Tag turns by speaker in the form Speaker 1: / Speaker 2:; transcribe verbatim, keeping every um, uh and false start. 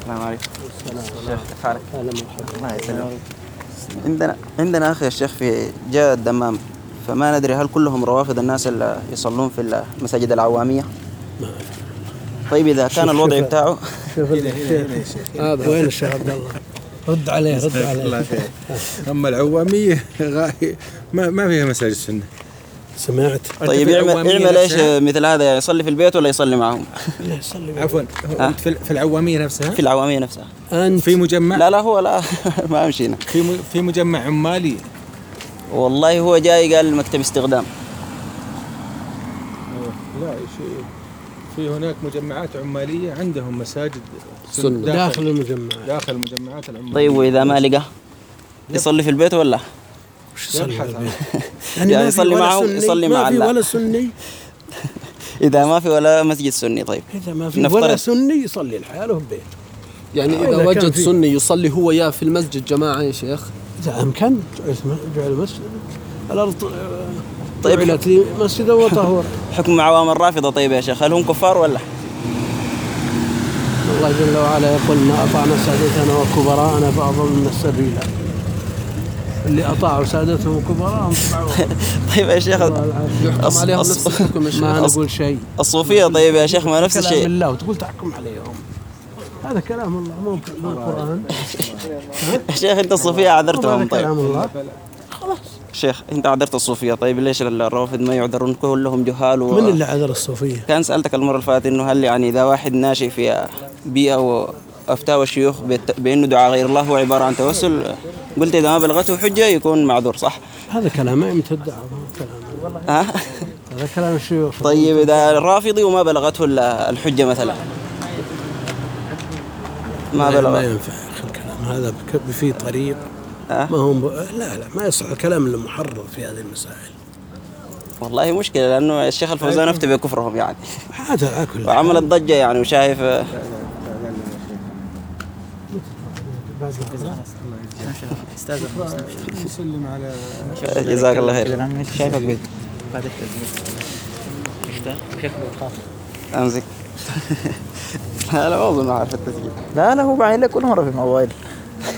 Speaker 1: السلام عليكم. الشيخ كيف حالك؟
Speaker 2: أهلا مرحبا.
Speaker 1: الله يسلمك. عندنا عندنا أخي الشيخ في جاء الدمام، فما ندري هل كلهم روافض الناس اللي يصلون في المساجد العوامية؟
Speaker 2: ما
Speaker 1: طيب إذا كان الوضع بتاعه
Speaker 2: شوف هذا وين الشيخ عبد الله؟ رد عليه رد عليه.
Speaker 3: أما العوامية ما ما فيها مساجد سنة.
Speaker 2: سمعت.
Speaker 1: طيب يعمل يعمل ايش مثل هذا؟ يعني يصلي في البيت ولا يصلي معهم؟
Speaker 2: لا يصلي.
Speaker 3: عفوا في في العوامية نفسها.
Speaker 1: في العوامية نفسها.
Speaker 2: أنت
Speaker 3: في مجمع.
Speaker 1: لا لا هو لا ما مشينا.
Speaker 3: في في مجمع عمالي.
Speaker 1: والله هو جاي قال مكتب استخدام.
Speaker 3: لا شيء. في هناك مجمعات عمالية عندهم مساجد
Speaker 2: سنة داخل, داخل المجمعات.
Speaker 3: داخل المجمعات العمالية.
Speaker 1: طيب وإذا ما لقى يصلي في البيت ولا؟
Speaker 2: يصلي في البيت.
Speaker 1: يعني, يعني يصلي معه يصلي مع
Speaker 2: ما في ولا سني.
Speaker 1: إذا ما في ولا مسجد سني. طيب
Speaker 2: إذا ما في ولا سني يصلي لحاله في البيت.
Speaker 4: يعني إذا, إذا وجد سني يصلي هو يا في المسجد جماعة يا شيخ.
Speaker 2: إذا أمكن جعل مسجد الأرض
Speaker 1: طيب
Speaker 2: جعلت لي مسجدا وطهورا.
Speaker 1: حكم عوام الرافضة طيب يا شيخ، هل هم كفار ولا؟
Speaker 2: الله جل وعلا يقول ما أطعنا سادتنا وكبراءنا فأضلنا السبيل. اللي أطاعوا سادتهم وكبراءهم
Speaker 1: طيب يا شيخ
Speaker 4: يحكم عليهم نفس الحكم يا شيخ.
Speaker 2: ما نقول شيء.
Speaker 1: الصوفية طيب يا شيخ ما نفس الشيء.
Speaker 2: كلام الله وتقول تحكم عليهم. هذا كلام الله مو مو القرآن.
Speaker 1: يا شيخ أنت الصوفية عذرتهم. طيب
Speaker 2: كلام الله. خلاص.
Speaker 1: شيخ أنت عذرت الصوفية، طيب ليش الروافض ما يعذرون كلهم جهال؟ و...
Speaker 2: من اللي عذر الصوفية؟
Speaker 1: كان سألتك المرة اللي فاتت إنه هل يعني إذا واحد ناشئ في بيئة وأفتاوى الشيوخ بأنه دعاء غير الله هو عبارة عن توسل، قلت إذا ما بلغته حجة يكون معذور صح؟
Speaker 2: هذا كلام ما يمتد كلام.
Speaker 1: ها؟
Speaker 2: هذا كلام الشيوخ.
Speaker 1: طيب إذا الرافضي وما بلغته الحجة مثلا ما بلغ
Speaker 2: ما ينفع الكلام هذا في طريق. أه؟ ما هم ب... لا لا ما يصح الكلام اللي محرر في هذه المسائل.
Speaker 1: والله مشكلة لأنه الشيخ الفوزان أفتى بكفرهم يعني.
Speaker 2: هذا أكل.
Speaker 1: وعملت ضجة يعني وشايف.
Speaker 3: استاذ نسلم على
Speaker 1: جزاك الله خير.
Speaker 5: شايفك بيت بعدك شفته شكله خاطر
Speaker 1: امسك. لا لا ما اظن عارف التسجيل.
Speaker 5: لا لا هو بعين لك كل مره في الموبايل.